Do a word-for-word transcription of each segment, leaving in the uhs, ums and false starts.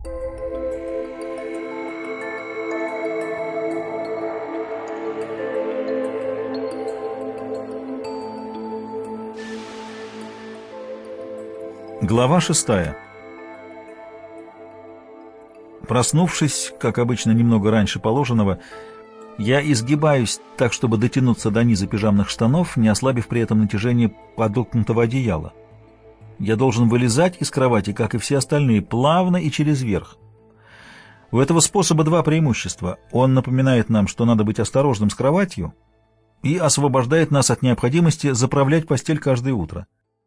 Глава шестая. Проснувшись, как обычно, немного раньше положенного, я изгибаюсь так, чтобы дотянуться до низа пижамных штанов, не ослабив при этом натяжение подоткнутого одеяла. Я должен вылезать из кровати, как и все остальные, плавно и через верх. У этого способа два преимущества. Он напоминает нам, что надо быть осторожным с кроватью, и освобождает нас от необходимости заправлять постель каждое утро.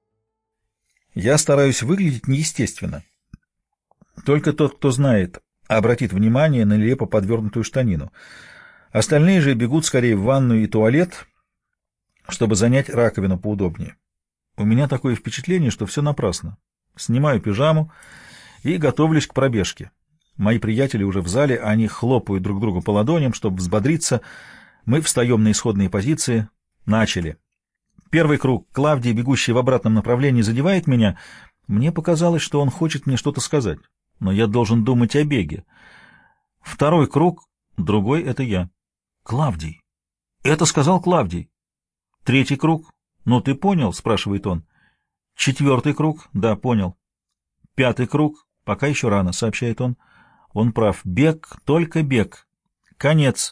Я стараюсь выглядеть неестественно. Только тот, кто знает, обратит внимание на нелепо подвернутую штанину. Остальные же бегут скорее в ванную и туалет, чтобы занять раковину поудобнее. У меня такое впечатление, что все напрасно. Снимаю пижаму и готовлюсь к пробежке. Мои приятели уже в зале, они хлопают друг другу по ладоням, чтобы взбодриться. Мы встаем на исходные позиции. Начали. Первый круг Клавдий, бегущий в обратном направлении, задевает меня. Мне показалось, что он хочет мне что-то сказать, но я должен думать о беге. Второй круг, другой — это я. Клавдий. Это сказал Клавдий. Третий круг. Ну, ты понял? — спрашивает он. Четвертый круг. Да, понял. Пятый круг. Пока еще рано, — сообщает он. Он прав. Бег, только бег. Конец.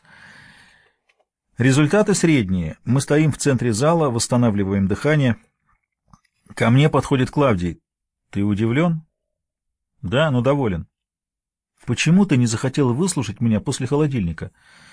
Результаты средние. Мы стоим в центре зала, восстанавливаем дыхание. Ко мне подходит Клавдий. Ты удивлен? Да, но доволен. Почему ты не захотел выслушать меня после холодильника?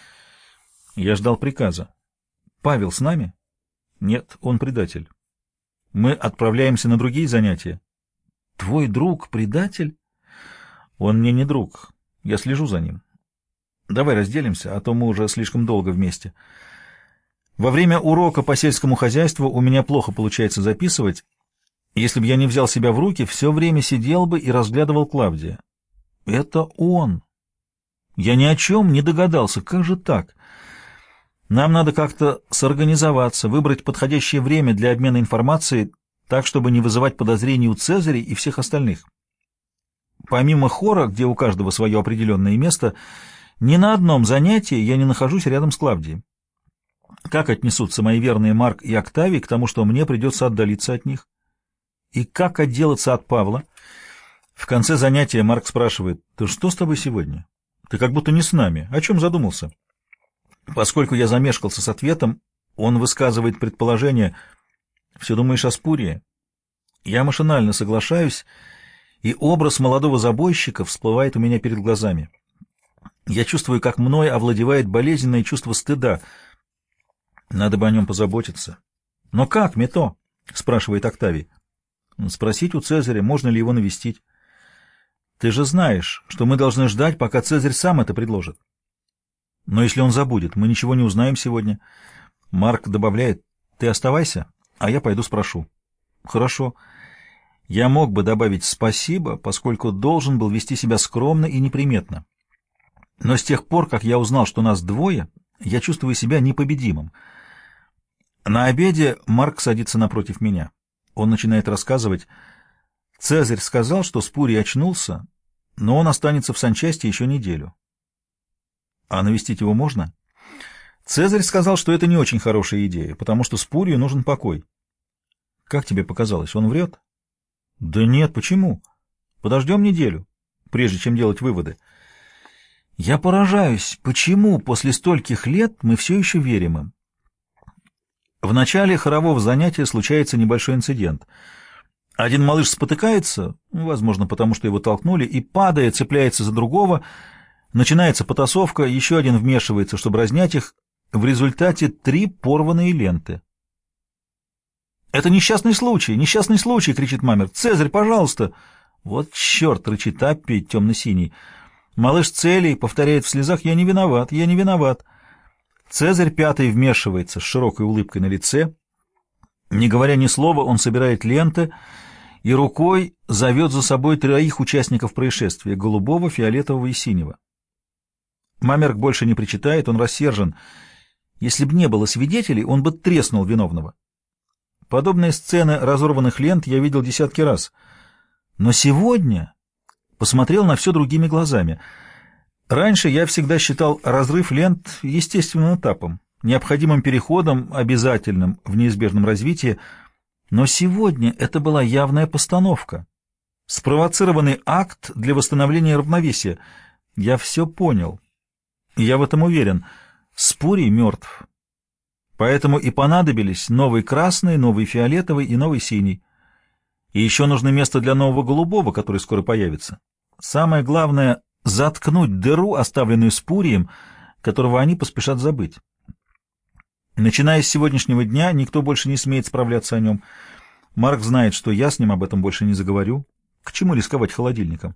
Я ждал приказа. Павел с нами? Нет, он предатель. Мы отправляемся на другие занятия. Твой друг предатель? Он мне не друг. Я слежу за ним. Давай разделимся, а то мы уже слишком долго вместе. Во время урока по сельскому хозяйству у меня плохо получается записывать. Если бы я не взял себя в руки, все время сидел бы и разглядывал Клавдия. Это он. Я ни о чем не догадался. Как же так? Нам надо как-то сорганизоваться, выбрать подходящее время для обмена информацией, так, чтобы не вызывать подозрений у Цезаря и всех остальных. Помимо хора, где у каждого свое определенное место, ни на одном занятии я не нахожусь рядом с Клавдием. Как отнесутся мои верные Марк и Октавий к тому, что мне придется отдалиться от них? И как отделаться от Павла? В конце занятия Марк спрашивает: «Ты что с тобой сегодня? Ты как будто не с нами. О чем задумался?» Поскольку я замешкался с ответом, он высказывает предположение: «Все думаешь о Спурии?» Я машинально соглашаюсь, и образ молодого забойщика всплывает у меня перед глазами. Я чувствую, как мной овладевает болезненное чувство стыда. Надо бы о нем позаботиться. «Но как, Мето?» — спрашивает Октавий. «Спросить у Цезаря, можно ли его навестить. Ты же знаешь, что мы должны ждать, пока Цезарь сам это предложит. Но если он забудет, мы ничего не узнаем сегодня». Марк добавляет: «Ты оставайся, а я пойду спрошу». «Хорошо». Я мог бы добавить «спасибо», поскольку должен был вести себя скромно и неприметно. Но с тех пор, как я узнал, что нас двое, я чувствую себя непобедимым. На обеде Марк садится напротив меня. Он начинает рассказывать. Цезарь сказал, что Спурий очнулся, но он останется в санчасти еще неделю. А навестить его можно? Цезарь сказал, что это не очень хорошая идея, потому что Спурию нужен покой. Как тебе показалось, он врет? Да нет, почему? Подождем неделю, прежде чем делать выводы. Я поражаюсь, почему после стольких лет мы все еще верим им. В начале хорового занятия случается небольшой инцидент. Один малыш спотыкается, возможно, потому что его толкнули, и, падая, цепляется за другого. Начинается потасовка, еще один вмешивается, чтобы разнять их. В результате три порванные ленты. «Это несчастный случай, несчастный случай!» — кричит Мамер. «Цезарь, пожалуйста!» «Вот черт!» — рычит Аппи, темно-синий. Малыш Целий повторяет в слезах: «Я не виноват, я не виноват». Цезарь пятый вмешивается с широкой улыбкой на лице. Не говоря ни слова, он собирает ленты и рукой зовет за собой троих участников происшествия — голубого, фиолетового и синего. Мамерк больше не причитает, он рассержен. Если бы не было свидетелей, он бы треснул виновного. Подобные сцены разорванных лент я видел десятки раз. Но сегодня посмотрел на все другими глазами. Раньше я всегда считал разрыв лент естественным этапом, необходимым переходом, обязательным в неизбежном развитии, но сегодня это была явная постановка, спровоцированный акт для восстановления равновесия. Я все понял, и я в этом уверен. Спурий мертв. Поэтому и понадобились новый красный, новый фиолетовый и новый синий. И еще нужно место для нового голубого, который скоро появится. Самое главное — заткнуть дыру, оставленную Спурием, которого они поспешат забыть. Начиная с сегодняшнего дня, никто больше не смеет справляться о нем. Марк знает, что я с ним об этом больше не заговорю. К чему рисковать холодильником?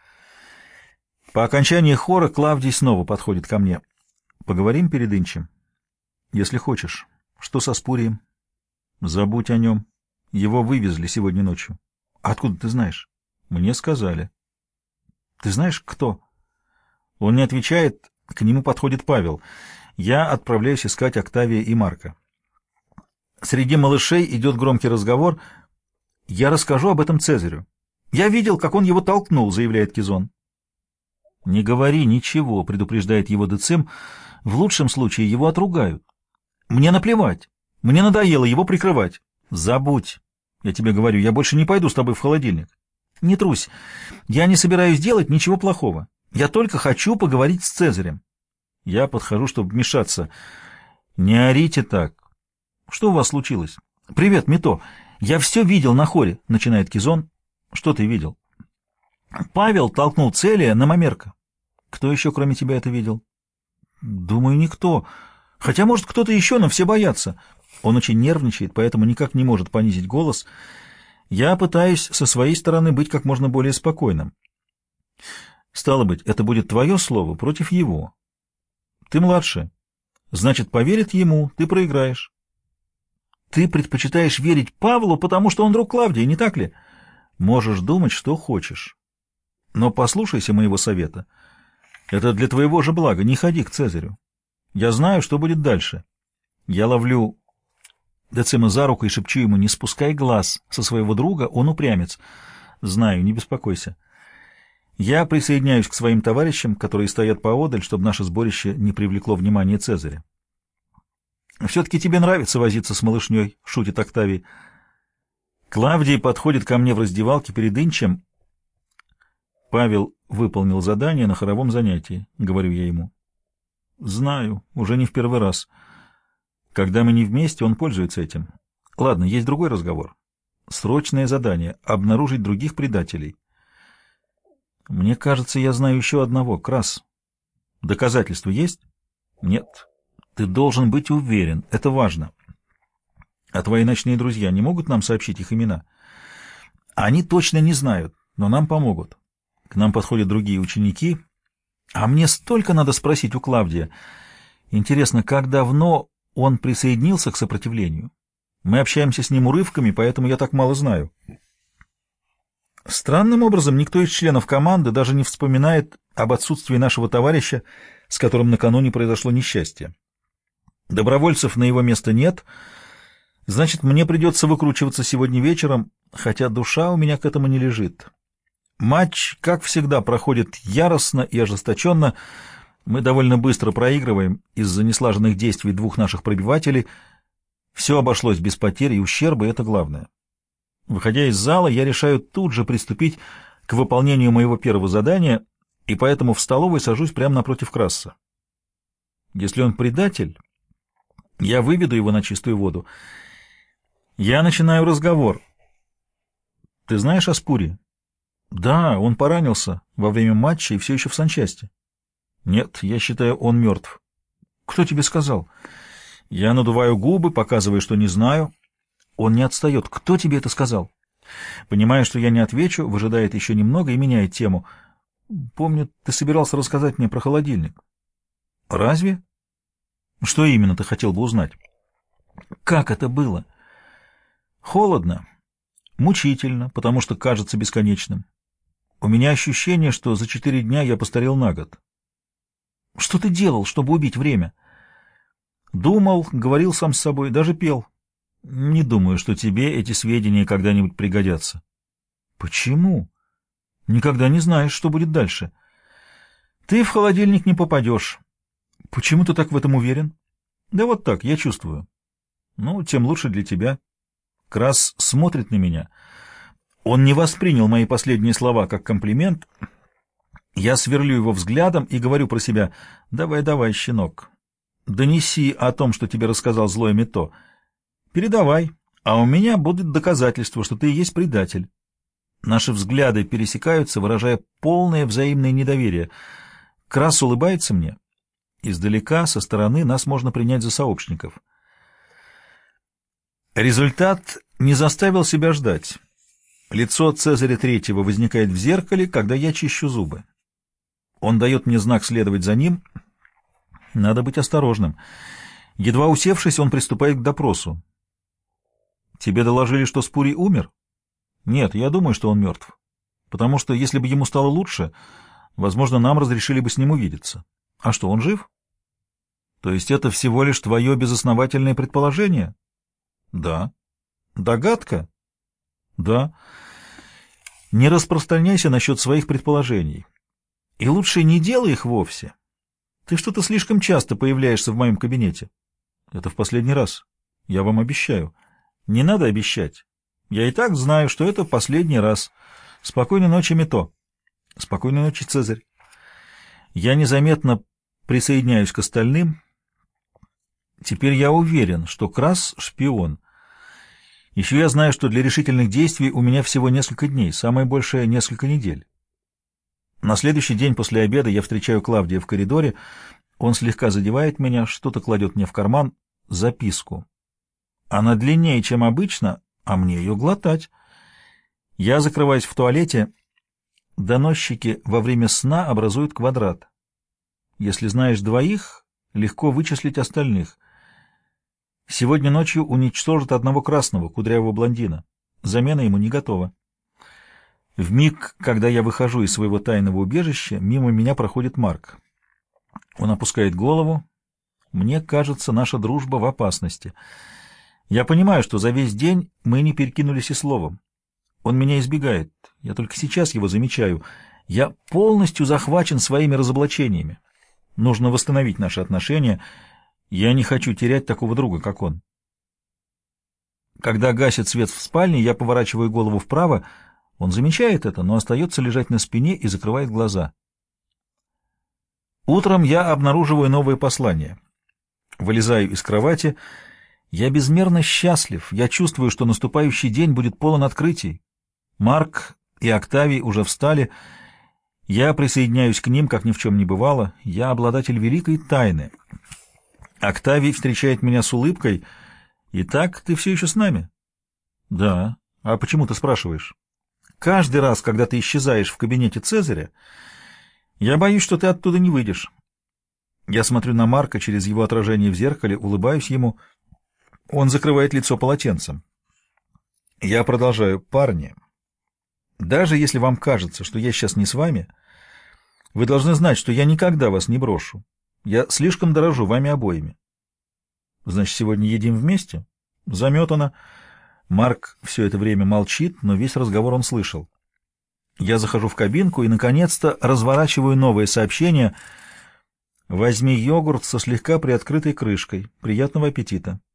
По окончании хора Клавдий снова подходит ко мне. Поговорим перед Инчем? Если хочешь. Что со Спурием? Забудь о нем. Его вывезли сегодня ночью. Откуда ты знаешь? Мне сказали. Ты знаешь, кто? Он не отвечает, к нему подходит Павел. Я отправляюсь искать Октавия и Марка. Среди малышей идет громкий разговор. Я расскажу об этом Цезарю. Я видел, как он его толкнул, заявляет Кизон. Не говори ничего, предупреждает его Децим. В лучшем случае его отругают. Мне наплевать. Мне надоело его прикрывать. Забудь. Я тебе говорю, я больше не пойду с тобой в холодильник. Не трусь. Я не собираюсь делать ничего плохого. Я только хочу поговорить с Цезарем. Я подхожу, чтобы вмешаться. Не орите так. Что у вас случилось? Привет, Мито. Я все видел на хоре, начинает Кизон. Что ты видел? Павел толкнул Целия на Мамерка. Кто еще, кроме тебя, это видел? Думаю, никто. Хотя, может, кто-то еще, но все боятся. Он очень нервничает, поэтому никак не может понизить голос. Я пытаюсь со своей стороны быть как можно более спокойным. Стало быть, это будет твое слово против его. Ты младше. Значит, поверит ему, ты проиграешь. Ты предпочитаешь верить Павлу, потому что он друг Клавдии, не так ли? Можешь думать, что хочешь. Но послушайся моего совета. Это для твоего же блага. Не ходи к Цезарю. Я знаю, что будет дальше. Я ловлю Децима за руку и шепчу ему: не спускай глаз со своего друга, он упрямец. Знаю, не беспокойся. Я присоединяюсь к своим товарищам, которые стоят поодаль, чтобы наше сборище не привлекло внимание Цезаря. «Все-таки тебе нравится возиться с малышней», — шутит Октавий. Клавдий подходит ко мне в раздевалке перед Инчем. «Павел выполнил задание на хоровом занятии», — говорю я ему. «Знаю, уже не в первый раз. Когда мы не вместе, он пользуется этим. Ладно, есть другой разговор. Срочное задание — обнаружить других предателей. Мне кажется, я знаю еще одного, Крас. Доказательства есть? Нет. Ты должен быть уверен, это важно. А твои ночные друзья не могут нам сообщить их имена? Они точно не знают, но нам помогут. К нам подходят другие ученики, а мне столько надо спросить у Клавдия. Интересно, как давно он присоединился к сопротивлению? Мы общаемся с ним урывками, поэтому я так мало знаю. Странным образом никто из членов команды даже не вспоминает об отсутствии нашего товарища, с которым накануне произошло несчастье. Добровольцев на его место нет, значит, мне придется выкручиваться сегодня вечером, хотя душа у меня к этому не лежит. Матч, как всегда, проходит яростно и ожесточенно. Мы довольно быстро проигрываем из-за неслаженных действий двух наших пробивателей. Все обошлось без потерь и ущерба, и это главное. Выходя из зала, я решаю тут же приступить к выполнению моего первого задания, и поэтому в столовой сажусь прямо напротив Краса. Если он предатель, я выведу его на чистую воду. Я начинаю разговор. Ты знаешь о Спуре? Да, он поранился во время матча и все еще в санчасти. Нет, я считаю, он мертв. Кто тебе сказал? Я надуваю губы, показывая, что не знаю. Он не отстает. Кто тебе это сказал? Понимая, что я не отвечу, выжидает еще немного и меняет тему. Помню, ты собирался рассказать мне про холодильник. Разве? Что именно ты хотел бы узнать? Как это было? Холодно, мучительно, потому что кажется бесконечным. У меня ощущение, что за четыре дня я постарел на год. Что ты делал, чтобы убить время? Думал, говорил сам с собой, даже пел. Не думаю, что тебе эти сведения когда-нибудь пригодятся. Почему? Никогда не знаешь, что будет дальше. Ты в холодильник не попадешь. Почему ты так в этом уверен? Да вот так, я чувствую. Ну, тем лучше для тебя. Крас смотрит на меня. Он не воспринял мои последние слова как комплимент. Я сверлю его взглядом и говорю про себя: «Давай, давай, щенок, донеси о том, что тебе рассказал злой Мито. Передавай, а у меня будет доказательство, что ты и есть предатель». Наши взгляды пересекаются, выражая полное взаимное недоверие. Крас улыбается мне. Издалека, со стороны, нас можно принять за сообщников. Результат не заставил себя ждать. Лицо Цезаря Третьего возникает в зеркале, когда я чищу зубы. Он дает мне знак следовать за ним. Надо быть осторожным. Едва усевшись, он приступает к допросу. «Тебе доложили, что Спурий умер?» «Нет, я думаю, что он мертв. Потому что, если бы ему стало лучше, возможно, нам разрешили бы с ним увидеться. А что, он жив?» «То есть это всего лишь твое безосновательное предположение?» «Да». «Догадка?» «Да». «Не распространяйся насчет своих предположений. И лучше не делай их вовсе. Ты что-то слишком часто появляешься в моем кабинете». «Это в последний раз. Я вам обещаю». «Не надо обещать. Я и так знаю, что это последний раз. Спокойной ночи, Мито». «Спокойной ночи, Цезарь». Я незаметно присоединяюсь к остальным. Теперь я уверен, что Крас — шпион. Еще я знаю, что для решительных действий у меня всего несколько дней, самое большее — несколько недель. На следующий день после обеда я встречаю Клавдия в коридоре. Он слегка задевает меня, что-то кладет мне в карман, записку. Она длиннее, чем обычно, а мне ее глотать. Я закрываюсь в туалете. Доносчики во время сна образуют квадрат. Если знаешь двоих, легко вычислить остальных. Сегодня ночью уничтожат одного красного, кудрявого блондина. Замена ему не готова. В миг, когда я выхожу из своего тайного убежища, мимо меня проходит Марк. Он опускает голову. Мне кажется, наша дружба в опасности. Я понимаю, что за весь день мы не перекинулись и словом. Он меня избегает. Я только сейчас его замечаю. Я полностью захвачен своими разоблачениями. Нужно восстановить наши отношения. Я не хочу терять такого друга, как он. Когда гасит свет в спальне, я поворачиваю голову вправо. Он замечает это, но остается лежать на спине и закрывает глаза. Утром я обнаруживаю новое послание. Вылезаю из кровати. Я безмерно счастлив. Я чувствую, что наступающий день будет полон открытий. Марк и Октавий уже встали. Я присоединяюсь к ним, как ни в чем не бывало. Я обладатель великой тайны. Октавий встречает меня с улыбкой. «Итак, ты все еще с нами?» «Да. А почему ты спрашиваешь?» «Каждый раз, когда ты исчезаешь в кабинете Цезаря, я боюсь, что ты оттуда не выйдешь». Я смотрю на Марка через его отражение в зеркале, улыбаюсь ему. Он закрывает лицо полотенцем. Я продолжаю. «Парни, даже если вам кажется, что я сейчас не с вами, вы должны знать, что я никогда вас не брошу. Я слишком дорожу вами обоими». «Значит, сегодня едим вместе?» «Заметано». Марк все это время молчит, но весь разговор он слышал. Я захожу в кабинку и, наконец-то, разворачиваю новое сообщение. «Возьми йогурт со слегка приоткрытой крышкой. Приятного аппетита».